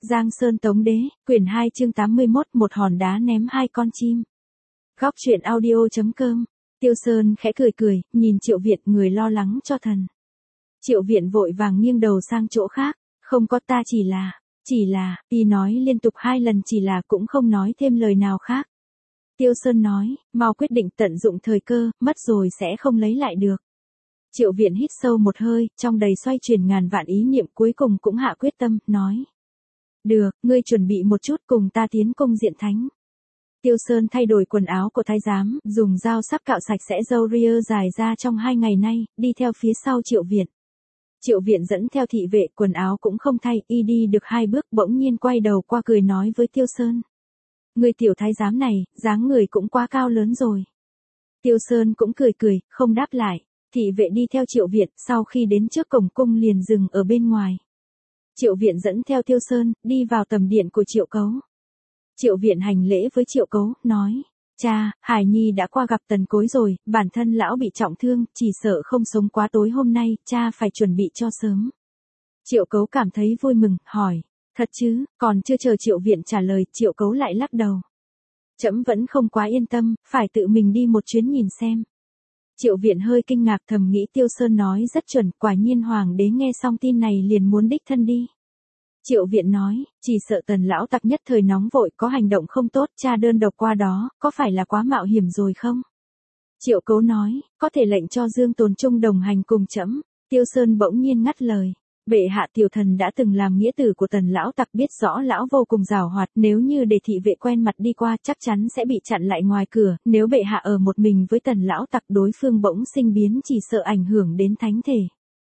Giang Sơn Tống Đế, quyển 2 chương 81, một hòn đá ném hai con chim. Góc truyện audio.com. Tiêu Sơn khẽ cười cười, nhìn Triệu Viện, người lo lắng cho thần. Triệu Viện vội vàng nghiêng đầu sang chỗ khác, không có, ta chỉ là, y nói liên tục 2 lần chỉ là, cũng không nói thêm lời nào khác. Tiêu Sơn nói, mau quyết định, tận dụng thời cơ, mất rồi sẽ không lấy lại được. Triệu Viện hít sâu một hơi, trong đầy xoay chuyển ngàn vạn ý niệm, cuối cùng cũng hạ quyết tâm, nói. Được, ngươi chuẩn bị một chút, cùng ta tiến cung diện thánh. Tiêu Sơn thay đổi quần áo của thái giám, dùng dao sắc cạo sạch sẽ râu ria dài ra trong 2 ngày nay, đi theo phía sau Triệu Viện. Triệu Viện dẫn theo thị vệ, quần áo cũng không thay, y đi được 2 bước bỗng nhiên quay đầu qua cười nói với Tiêu Sơn. Người tiểu thái giám này, dáng người cũng quá cao lớn rồi. Tiêu Sơn cũng cười cười, không đáp lại. Thị vệ đi theo Triệu Viện, sau khi đến trước cổng cung liền dừng ở bên ngoài. Triệu Viện dẫn theo Tiêu Sơn, đi vào tầm điện của Triệu Cấu. Triệu Viện hành lễ với Triệu Cấu, nói, cha, Hải Nhi đã qua gặp Tần Cối rồi, bản thân lão bị trọng thương, chỉ sợ không sống quá tối hôm nay, cha phải chuẩn bị cho sớm. Triệu Cấu cảm thấy vui mừng, hỏi, thật chứ, còn chưa chờ Triệu Viện trả lời, Triệu Cấu lại lắc đầu. Trẫm vẫn không quá yên tâm, phải tự mình đi một chuyến nhìn xem. Triệu Viện hơi kinh ngạc, thầm nghĩ Tiêu Sơn nói rất chuẩn, quả nhiên hoàng đế nghe xong tin này liền muốn đích thân đi. Triệu Viện nói, chỉ sợ Tần lão tặc nhất thời nóng vội, có hành động không tốt, cha đơn độc qua đó, có phải là quá mạo hiểm rồi không? Triệu Cấu nói, có thể lệnh cho Dương Tồn Trung đồng hành cùng trẫm. Tiêu Sơn bỗng nhiên ngắt lời. Bệ hạ, tiểu thần đã từng làm nghĩa tử của Tần lão tặc, biết rõ lão vô cùng giàu hoạt, nếu như để thị vệ quen mặt đi qua chắc chắn sẽ bị chặn lại ngoài cửa, nếu bệ hạ ở một mình với Tần lão tặc đối phương bỗng sinh biến chỉ sợ ảnh hưởng đến thánh thể.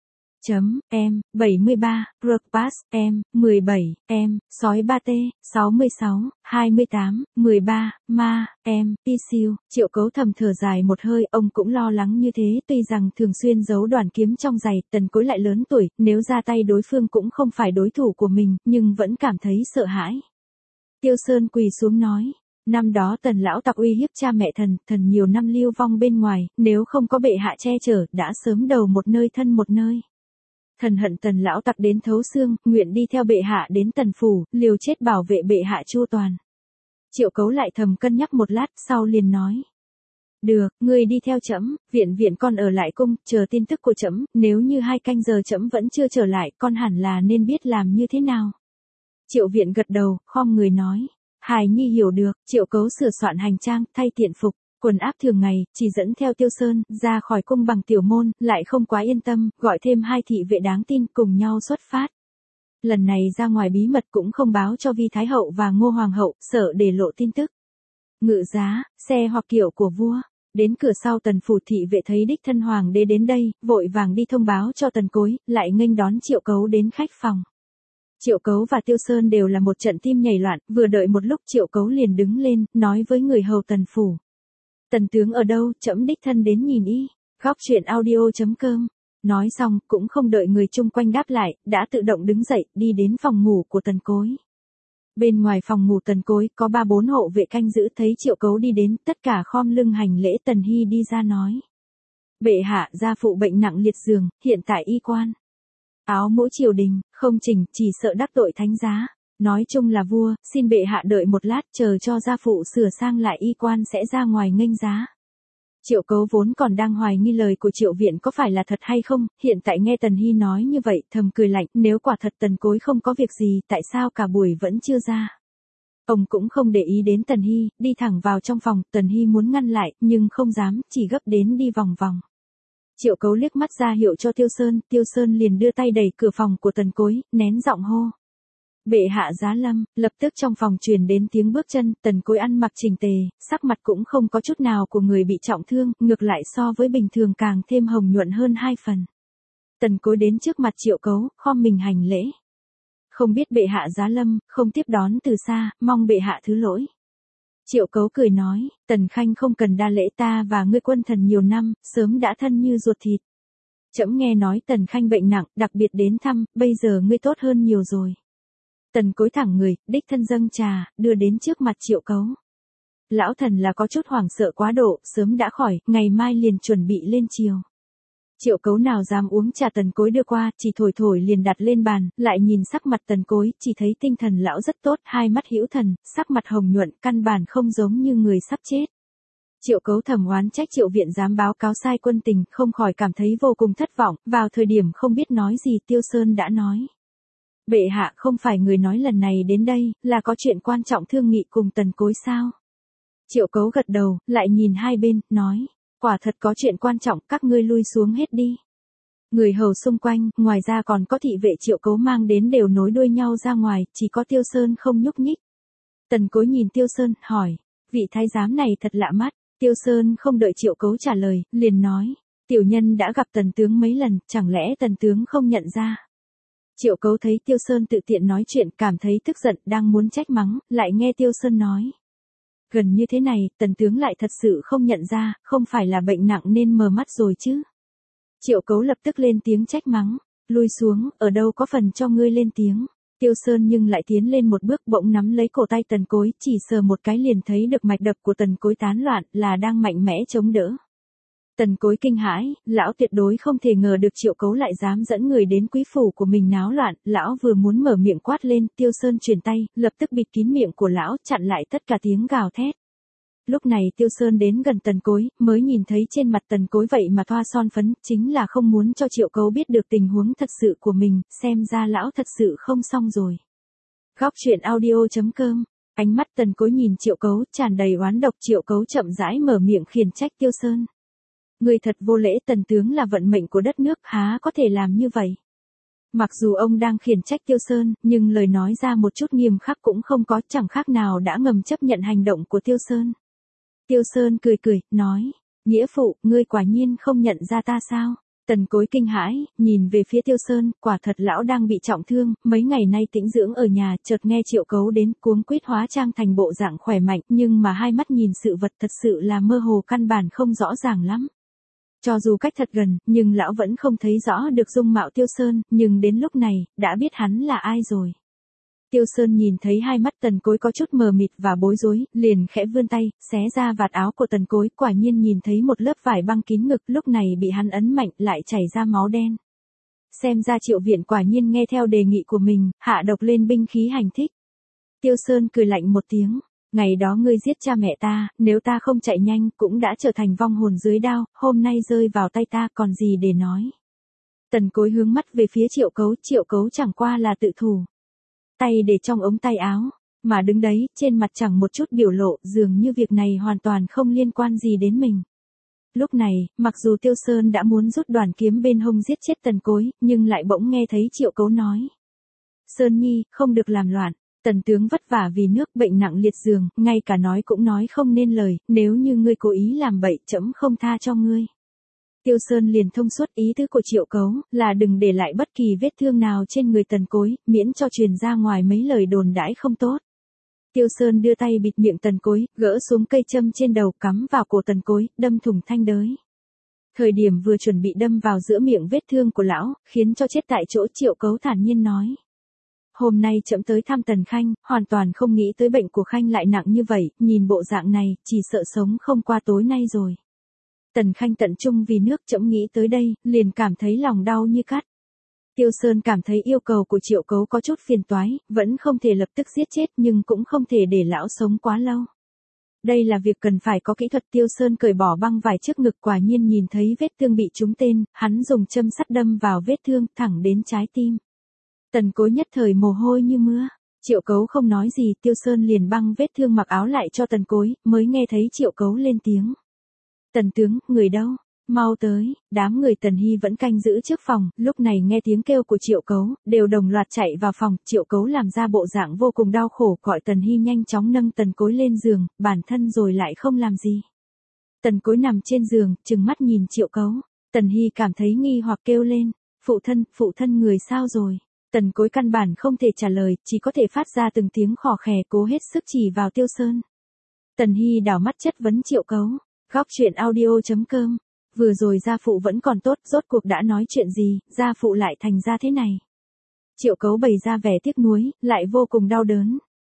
Em, 73, Rugpass, em, 17, em, sói 3T, 66, 28, 13, ma, em, Isiu. Triệu Cấu thầm thở dài một hơi, ông cũng lo lắng như thế, tuy rằng thường xuyên giấu đoàn kiếm trong giày, Tần Cối lại lớn tuổi, nếu ra tay đối phương cũng không phải đối thủ của mình, nhưng vẫn cảm thấy sợ hãi. Tiêu Sơn quỳ xuống nói. Năm đó Tần lão tặc uy hiếp cha mẹ thần nhiều năm lưu vong bên ngoài, nếu không có bệ hạ che chở, đã sớm đầu một nơi thân một nơi. Thần hận Tần lão tặc đến thấu xương, nguyện đi theo bệ hạ đến Tần phủ, liều chết bảo vệ bệ hạ chu toàn. Triệu Cấu lại thầm cân nhắc một lát, sau liền nói. Được, ngươi đi theo trẫm, Viện con ở lại cung, chờ tin tức của trẫm, nếu như 2 canh giờ trẫm vẫn chưa trở lại, con hẳn là nên biết làm như thế nào. Triệu Viện gật đầu, khom người nói. Hải Nhi hiểu được. Triệu Cấu sửa soạn hành trang, thay tiện phục. Quần áp thường ngày, chỉ dẫn theo Tiêu Sơn, ra khỏi cung bằng tiểu môn, lại không quá yên tâm, gọi thêm 2 thị vệ đáng tin, cùng nhau xuất phát. Lần này ra ngoài bí mật cũng không báo cho Vi Thái Hậu và Ngô Hoàng Hậu, sợ để lộ tin tức. Ngự giá, xe hoặc kiệu của vua. Đến cửa sau Tần phủ, thị vệ thấy đích thân hoàng đế đến đây, vội vàng đi thông báo cho Tần Cối, lại nghênh đón Triệu Cấu đến khách phòng. Triệu Cấu và Tiêu Sơn đều là một trận tim nhảy loạn, vừa đợi một lúc Triệu Cấu liền đứng lên, nói với người hầu Tần phủ. Tần tướng ở đâu, trẫm đích thân đến nhìn y. Góc truyện audio.com. Nói xong, cũng không đợi người chung quanh đáp lại, đã tự động đứng dậy, đi đến phòng ngủ của Tần Cối. Bên ngoài phòng ngủ Tần Cối, có 3-4 hộ vệ canh giữ, thấy Triệu Cấu đi đến, tất cả khom lưng hành lễ. Tần Hy đi ra nói. Bệ hạ, gia phụ bệnh nặng liệt giường, hiện tại y quan. Áo mũ triều đình, không chỉnh, chỉ sợ đắc tội thánh giá. Nói chung là vua, xin bệ hạ đợi một lát, chờ cho gia phụ sửa sang lại y quan sẽ ra ngoài nghênh giá. Triệu Cấu vốn còn đang hoài nghi lời của Triệu Viện có phải là thật hay không, hiện tại nghe Tần Hy nói như vậy, thầm cười lạnh, nếu quả thật Tần Cối không có việc gì, tại sao cả buổi vẫn chưa ra. Ông cũng không để ý đến Tần Hy, đi thẳng vào trong phòng, Tần Hy muốn ngăn lại, nhưng không dám, chỉ gấp đến đi vòng vòng. Triệu Cấu liếc mắt ra hiệu cho Tiêu Sơn liền đưa tay đẩy cửa phòng của Tần Cối, nén giọng hô. Bệ hạ giá lâm, lập tức trong phòng truyền đến tiếng bước chân, Tần Cối ăn mặc chỉnh tề, sắc mặt cũng không có chút nào của người bị trọng thương, ngược lại so với bình thường càng thêm hồng nhuận hơn 2 phần. Tần Cối đến trước mặt Triệu Cấu, khom mình hành lễ. Không biết bệ hạ giá lâm, không tiếp đón từ xa, mong bệ hạ thứ lỗi. Triệu Cấu cười nói, Tần Khanh không cần đa lễ, ta và ngươi quân thần nhiều năm, sớm đã thân như ruột thịt. Trẫm nghe nói Tần Khanh bệnh nặng, đặc biệt đến thăm, bây giờ ngươi tốt hơn nhiều rồi. Tần Cối thẳng người, đích thân dâng trà, đưa đến trước mặt Triệu Cấu. Lão thần là có chút hoảng sợ quá độ, sớm đã khỏi, ngày mai liền chuẩn bị lên triều. Triệu Cấu nào dám uống trà Tần Cối đưa qua, chỉ thổi thổi liền đặt lên bàn, lại nhìn sắc mặt Tần Cối, chỉ thấy tinh thần lão rất tốt, hai mắt hữu thần, sắc mặt hồng nhuận, căn bản không giống như người sắp chết. Triệu Cấu thầm oán trách Triệu Viện dám báo cáo sai quân tình, không khỏi cảm thấy vô cùng thất vọng, vào thời điểm không biết nói gì Tiêu Sơn đã nói. Bệ hạ không phải người nói lần này đến đây, là có chuyện quan trọng thương nghị cùng Tần Cối sao? Triệu Cấu gật đầu, lại nhìn hai bên, nói, quả thật có chuyện quan trọng, các ngươi lui xuống hết đi. Người hầu xung quanh, ngoài ra còn có thị vệ Triệu Cấu mang đến đều nối đuôi nhau ra ngoài, chỉ có Tiêu Sơn không nhúc nhích. Tần Cối nhìn Tiêu Sơn, hỏi, vị thái giám này thật lạ mắt. Tiêu Sơn không đợi Triệu Cấu trả lời, liền nói, tiểu nhân đã gặp Tần tướng mấy lần, chẳng lẽ Tần tướng không nhận ra. Triệu Cấu thấy Tiêu Sơn tự tiện nói chuyện, cảm thấy tức giận, đang muốn trách mắng, lại nghe Tiêu Sơn nói. Gần như thế này, Tần tướng lại thật sự không nhận ra, không phải là bệnh nặng nên mờ mắt rồi chứ. Triệu Cấu lập tức lên tiếng trách mắng, lui xuống, ở đâu có phần cho ngươi lên tiếng. Tiêu Sơn nhưng lại tiến lên một bước, bỗng nắm lấy cổ tay Tần Cối, chỉ sờ một cái liền thấy được mạch đập của Tần Cối tán loạn, là đang mạnh mẽ chống đỡ. Tần Cối kinh hãi, lão tuyệt đối không thể ngờ được Triệu Cấu lại dám dẫn người đến quý phủ của mình náo loạn, lão vừa muốn mở miệng quát lên, Tiêu Sơn chuyển tay, lập tức bịt kín miệng của lão, chặn lại tất cả tiếng gào thét. Lúc này Tiêu Sơn đến gần Tần Cối, mới nhìn thấy trên mặt Tần Cối vậy mà thoa son phấn, chính là không muốn cho Triệu Cấu biết được tình huống thật sự của mình, xem ra lão thật sự không xong rồi. Góc truyện audio.com, ánh mắt Tần Cối nhìn Triệu Cấu, tràn đầy oán độc. Triệu Cấu chậm rãi mở miệng khiển trách Tiêu Sơn. Người thật vô lễ, Tần tướng là vận mệnh của đất nước, há có thể làm như vậy. Mặc dù ông đang khiển trách Tiêu Sơn, nhưng lời nói ra một chút nghiêm khắc cũng không có, chẳng khác nào đã ngầm chấp nhận hành động của Tiêu Sơn. Tiêu Sơn cười cười, nói, nghĩa phụ, ngươi quả nhiên không nhận ra ta sao? Tần Cối kinh hãi, nhìn về phía Tiêu Sơn, quả thật lão đang bị trọng thương, mấy ngày nay tĩnh dưỡng ở nhà, chợt nghe Triệu Cấu đến, cuống quýt hóa trang thành bộ dạng khỏe mạnh, nhưng mà hai mắt nhìn sự vật thật sự là mơ hồ, căn bản không rõ ràng lắm. Cho dù cách thật gần, nhưng lão vẫn không thấy rõ được dung mạo Tiêu Sơn, nhưng đến lúc này, đã biết hắn là ai rồi. Tiêu Sơn nhìn thấy hai mắt Tần Cối có chút mờ mịt và bối rối, liền khẽ vươn tay, xé ra vạt áo của Tần Cối, quả nhiên nhìn thấy một lớp vải băng kín ngực, lúc này bị hắn ấn mạnh, lại chảy ra máu đen. Xem ra Triệu Viện quả nhiên nghe theo đề nghị của mình, hạ độc lên binh khí hành thích. Tiêu Sơn cười lạnh một tiếng, ngày đó ngươi giết cha mẹ ta, nếu ta không chạy nhanh, cũng đã trở thành vong hồn dưới đao, hôm nay rơi vào tay ta còn gì để nói. Tần Cối hướng mắt về phía Triệu Cấu chẳng qua là tự thủ. Tay để trong ống tay áo, mà đứng đấy, trên mặt chẳng một chút biểu lộ, dường như việc này hoàn toàn không liên quan gì đến mình. Lúc này, mặc dù Tiêu Sơn đã muốn rút đoàn kiếm bên hông giết chết Tần Cối, nhưng lại bỗng nghe thấy Triệu Cấu nói. Sơn Nhi, không được làm loạn, Tần tướng vất vả vì nước, bệnh nặng liệt giường, ngay cả nói cũng nói không nên lời, nếu như ngươi cố ý làm bậy, trẫm không tha cho ngươi. Tiêu Sơn liền thông suốt ý tứ của Triệu Cấu, là đừng để lại bất kỳ vết thương nào trên người Tần Cối, miễn cho truyền ra ngoài mấy lời đồn đãi không tốt. Tiêu Sơn đưa tay bịt miệng Tần Cối, gỡ xuống cây châm trên đầu cắm vào cổ Tần Cối, đâm thủng thanh đới. Thời điểm vừa chuẩn bị đâm vào giữa miệng vết thương của lão, khiến cho chết tại chỗ, Triệu Cấu thản nhiên nói. Hôm nay trẫm tới thăm Tần Khanh, hoàn toàn không nghĩ tới bệnh của Khanh lại nặng như vậy, nhìn bộ dạng này, chỉ sợ sống không qua tối nay rồi. Tần Khanh tận trung vì nước, trẫm nghĩ tới đây, liền cảm thấy lòng đau như cắt. Tiêu Sơn cảm thấy yêu cầu của Triệu Cấu có chút phiền toái, vẫn không thể lập tức giết chết nhưng cũng không thể để lão sống quá lâu. Đây là việc cần phải có kỹ thuật. Tiêu Sơn cởi bỏ băng vải trước ngực, quả nhiên nhìn thấy vết thương bị trúng tên, hắn dùng châm sắt đâm vào vết thương, thẳng đến trái tim. Tần Cối nhất thời mồ hôi như mưa. Triệu Cấu không nói gì, Tiêu Sơn liền băng vết thương mặc áo lại cho Tần Cối, mới nghe thấy Triệu Cấu lên tiếng. Tần tướng, người đâu? Mau tới. Đám người Tần Hy vẫn canh giữ trước phòng, lúc này nghe tiếng kêu của Triệu Cấu, đều đồng loạt chạy vào phòng. Triệu Cấu làm ra bộ dạng vô cùng đau khổ, gọi Tần Hy nhanh chóng nâng Tần Cối lên giường, bản thân rồi lại không làm gì. Tần Cối nằm trên giường, trừng mắt nhìn Triệu Cấu. Tần Hy cảm thấy nghi hoặc kêu lên, phụ thân người sao rồi? Tần Cối căn bản không thể trả lời, chỉ có thể phát ra từng tiếng khò khè, cố hết sức chỉ vào Tiêu Sơn. Tần Hy đảo mắt chất vấn Triệu Cấu. Góc truyện audio.com, vừa rồi gia phụ vẫn còn tốt, rốt cuộc đã nói chuyện gì, gia phụ lại thành ra thế này. Triệu Cấu bày ra vẻ tiếc nuối, lại vô cùng đau đớn.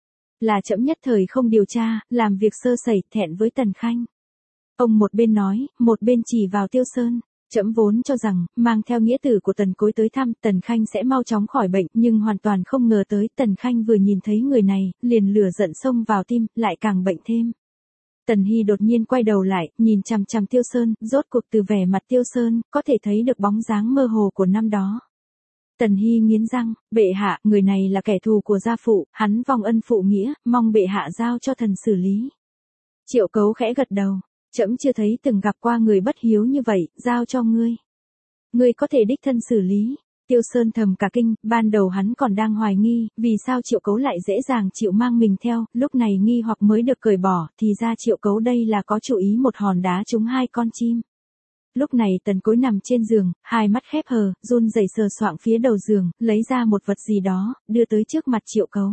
Là trẫm nhất thời không điều tra, làm việc sơ sẩy, thẹn với Tần Khanh. Ông một bên nói, một bên chỉ vào Tiêu Sơn. Trẫm vốn cho rằng, mang theo nghĩa tử của Tần Cối tới thăm, Tần Khanh sẽ mau chóng khỏi bệnh, nhưng hoàn toàn không ngờ tới, Tần Khanh vừa nhìn thấy người này, liền lửa giận xông vào tim, lại càng bệnh thêm. Tần Hy đột nhiên quay đầu lại, nhìn chằm chằm Tiêu Sơn, rốt cuộc từ vẻ mặt Tiêu Sơn, có thể thấy được bóng dáng mơ hồ của năm đó. Tần Hy nghiến răng, bệ hạ, người này là kẻ thù của gia phụ, hắn vong ân phụ nghĩa, mong bệ hạ giao cho thần xử lý. Triệu Cấu khẽ gật đầu, trẫm chưa thấy từng gặp qua người bất hiếu như vậy, giao cho ngươi. Ngươi có thể đích thân xử lý. Tiêu Sơn thầm cả kinh, ban đầu hắn còn đang hoài nghi, vì sao Triệu Cấu lại dễ dàng chịu mang mình theo, lúc này nghi hoặc mới được cởi bỏ, thì ra Triệu Cấu đây là có chủ ý một hòn đá trúng hai con chim. Lúc này Tần Cối nằm trên giường, hai mắt khép hờ, run rẩy sờ soạng phía đầu giường, lấy ra một vật gì đó, đưa tới trước mặt Triệu Cấu.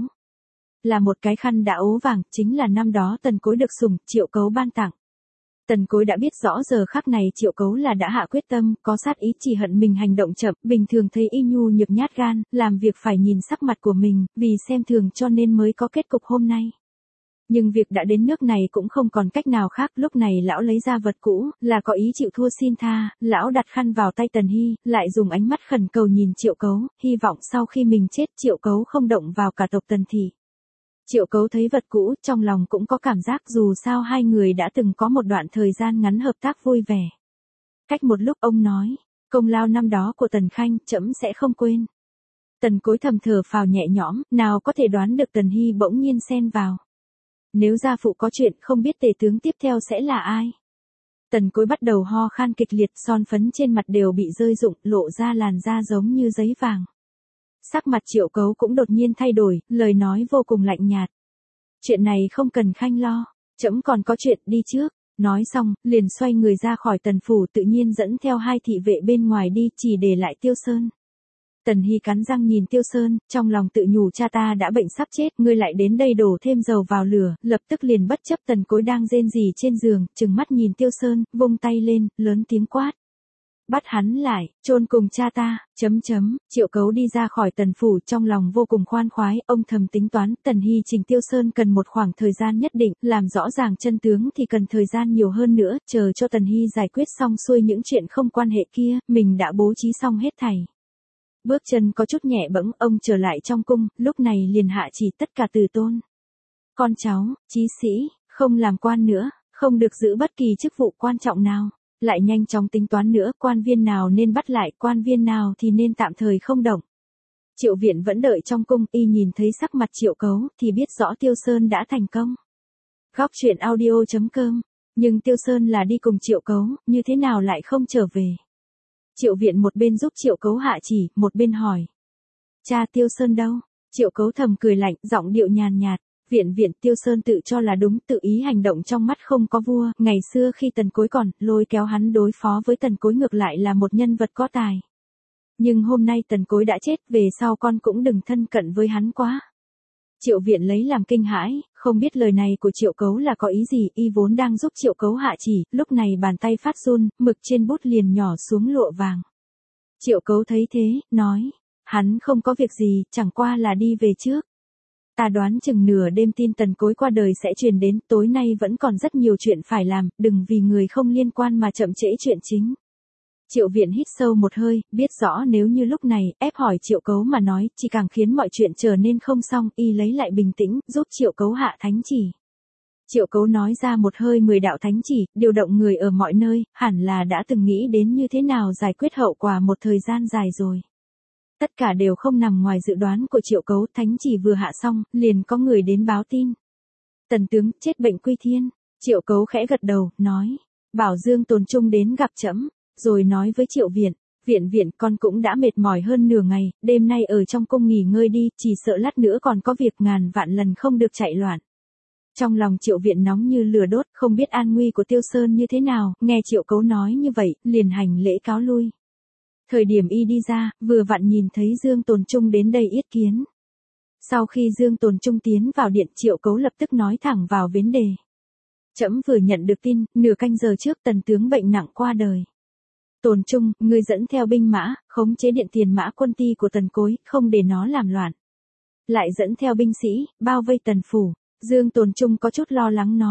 Là một cái khăn đã ố vàng, chính là năm đó Tần Cối được sủng, Triệu Cấu ban tặng. Tần Cối đã biết rõ giờ khắc này Triệu Cấu là đã hạ quyết tâm, có sát ý chỉ hận mình hành động chậm, bình thường thấy y nhu nhược nhát gan, làm việc phải nhìn sắc mặt của mình, vì xem thường cho nên mới có kết cục hôm nay. Nhưng việc đã đến nước này cũng không còn cách nào khác, lúc này lão lấy ra vật cũ, là có ý chịu thua xin tha, lão đặt khăn vào tay Tần Hy, lại dùng ánh mắt khẩn cầu nhìn Triệu Cấu, hy vọng sau khi mình chết Triệu Cấu không động vào cả tộc Tần thị. Triệu Cấu thấy vật cũ, trong lòng cũng có cảm giác dù sao hai người đã từng có một đoạn thời gian ngắn hợp tác vui vẻ. Cách một lúc ông nói, công lao năm đó của Tần Khanh, trẫm sẽ không quên. Tần Cối thầm thở phào nhẹ nhõm, nào có thể đoán được Tần Hy bỗng nhiên xen vào. Nếu gia phụ có chuyện, không biết tể tướng tiếp theo sẽ là ai. Tần Cối bắt đầu ho khan kịch liệt, son phấn trên mặt đều bị rơi rụng, lộ ra làn da giống như giấy vàng. Sắc mặt Triệu Cấu cũng đột nhiên thay đổi, lời nói vô cùng lạnh nhạt. Chuyện này không cần Khanh lo, trẫm còn có chuyện, đi trước. Nói xong, liền xoay người ra khỏi Tần phủ, tự nhiên dẫn theo hai thị vệ bên ngoài đi, chỉ để lại Tiêu Sơn. Tần Hy cắn răng nhìn Tiêu Sơn, trong lòng tự nhủ cha ta đã bệnh sắp chết, ngươi lại đến đây đổ thêm dầu vào lửa, lập tức liền bất chấp Tần Cối đang rên rỉ trên giường, trừng mắt nhìn Tiêu Sơn, vung tay lên, lớn tiếng quát. Bắt hắn lại, chôn cùng cha ta, Triệu Cấu đi ra khỏi Tần phủ, trong lòng vô cùng khoan khoái, ông thầm tính toán, Tần Hy trình Tiêu Sơn cần một khoảng thời gian nhất định, làm rõ ràng chân tướng thì cần thời gian nhiều hơn nữa, chờ cho Tần Hy giải quyết xong xuôi những chuyện không quan hệ kia, mình đã bố trí xong hết thảy. Bước chân có chút nhẹ bẫng, ông trở lại trong cung, lúc này liền hạ chỉ tất cả từ tôn. Con cháu, chí sĩ, không làm quan nữa, không được giữ bất kỳ chức vụ quan trọng nào. Lại nhanh chóng tính toán nữa, quan viên nào nên bắt lại, quan viên nào thì nên tạm thời không động. Triệu Viện vẫn đợi trong cung, y nhìn thấy sắc mặt Triệu Cấu, thì biết rõ Tiêu Sơn đã thành công. Góc truyện audio.com, nhưng Tiêu Sơn là đi cùng Triệu Cấu, như thế nào lại không trở về. Triệu Viện một bên giúp Triệu Cấu hạ chỉ, một bên hỏi. Cha Tiêu Sơn đâu? Triệu Cấu thầm cười lạnh, giọng điệu nhàn nhạt. Viện Tiêu Sơn tự cho là đúng, tự ý hành động trong mắt không có vua, ngày xưa khi Tần Cối còn, lôi kéo hắn đối phó với Tần Cối ngược lại là một nhân vật có tài. Nhưng hôm nay Tần Cối đã chết, về sau con cũng đừng thân cận với hắn quá. Triệu Viện lấy làm kinh hãi, không biết lời này của Triệu Cấu là có ý gì, y vốn đang giúp Triệu Cấu hạ chỉ, lúc này bàn tay phát run, mực trên bút liền nhỏ xuống lụa vàng. Triệu Cấu thấy thế, nói, hắn không có việc gì, chẳng qua là đi về trước. Ta đoán chừng nửa đêm tin Tần Cối qua đời sẽ truyền đến, tối nay vẫn còn rất nhiều chuyện phải làm, đừng vì người không liên quan mà chậm trễ chuyện chính. Triệu Viện hít sâu một hơi, biết rõ nếu như lúc này, ép hỏi Triệu Cấu mà nói, chỉ càng khiến mọi chuyện trở nên không xong, y lấy lại bình tĩnh, giúp Triệu Cấu hạ thánh chỉ. Triệu Cấu nói ra một hơi 10 đạo thánh chỉ, điều động người ở mọi nơi, hẳn là đã từng nghĩ đến như thế nào giải quyết hậu quả một thời gian dài rồi. Tất cả đều không nằm ngoài dự đoán của Triệu Cấu, thánh chỉ vừa hạ xong, liền có người đến báo tin. Tần tướng, chết bệnh quy thiên. Triệu Cấu khẽ gật đầu, nói, bảo Dương Tồn Trung đến gặp trẫm, rồi nói với Triệu Viện, Viện con cũng đã mệt mỏi hơn nửa ngày, đêm nay ở trong cung nghỉ ngơi đi, chỉ sợ lát nữa còn có việc ngàn vạn lần không được chạy loạn. Trong lòng Triệu Viện nóng như lửa đốt, không biết an nguy của Tiêu Sơn như thế nào, nghe Triệu Cấu nói như vậy, liền hành lễ cáo lui. Thời điểm y đi ra, vừa vặn nhìn thấy Dương Tồn Trung đến đây yết kiến. Sau khi Dương Tồn Trung tiến vào điện, Triệu Cấu lập tức nói thẳng vào vấn đề. Trẫm vừa nhận được tin, nửa canh giờ trước Tần tướng bệnh nặng qua đời. Tồn Trung, ngươi dẫn theo binh mã, khống chế điện tiền mã quân ti của Tần Cối, không để nó làm loạn. Lại dẫn theo binh sĩ, bao vây Tần phủ. Dương Tồn Trung có chút lo lắng nói.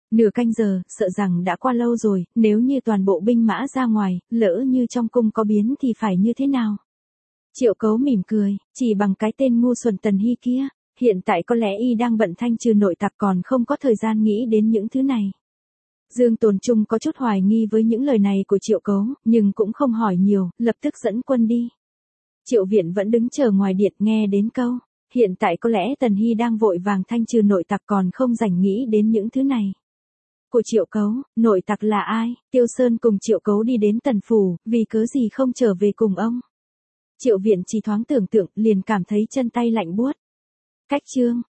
Nửa canh giờ, sợ rằng đã qua lâu rồi, nếu như toàn bộ binh mã ra ngoài, lỡ như trong cung có biến thì phải như thế nào? Triệu Cấu mỉm cười, chỉ bằng cái tên ngu xuẩn Tần Hy kia, hiện tại có lẽ y đang bận thanh trừ nội tặc còn không có thời gian nghĩ đến những thứ này. Dương Tồn Trung có chút hoài nghi với những lời này của Triệu Cấu, nhưng cũng không hỏi nhiều, lập tức dẫn quân đi. Triệu Viện vẫn đứng chờ ngoài điện nghe đến câu, hiện tại có lẽ Tần Hy đang vội vàng thanh trừ nội tặc còn không rảnh nghĩ đến những thứ này. Của Triệu Cấu, nội tặc là ai? Tiêu Sơn cùng Triệu Cấu đi đến Tần Phủ, vì cớ gì không trở về cùng ông? Triệu Viện chỉ thoáng tưởng tượng liền cảm thấy chân tay lạnh buốt. Cách chương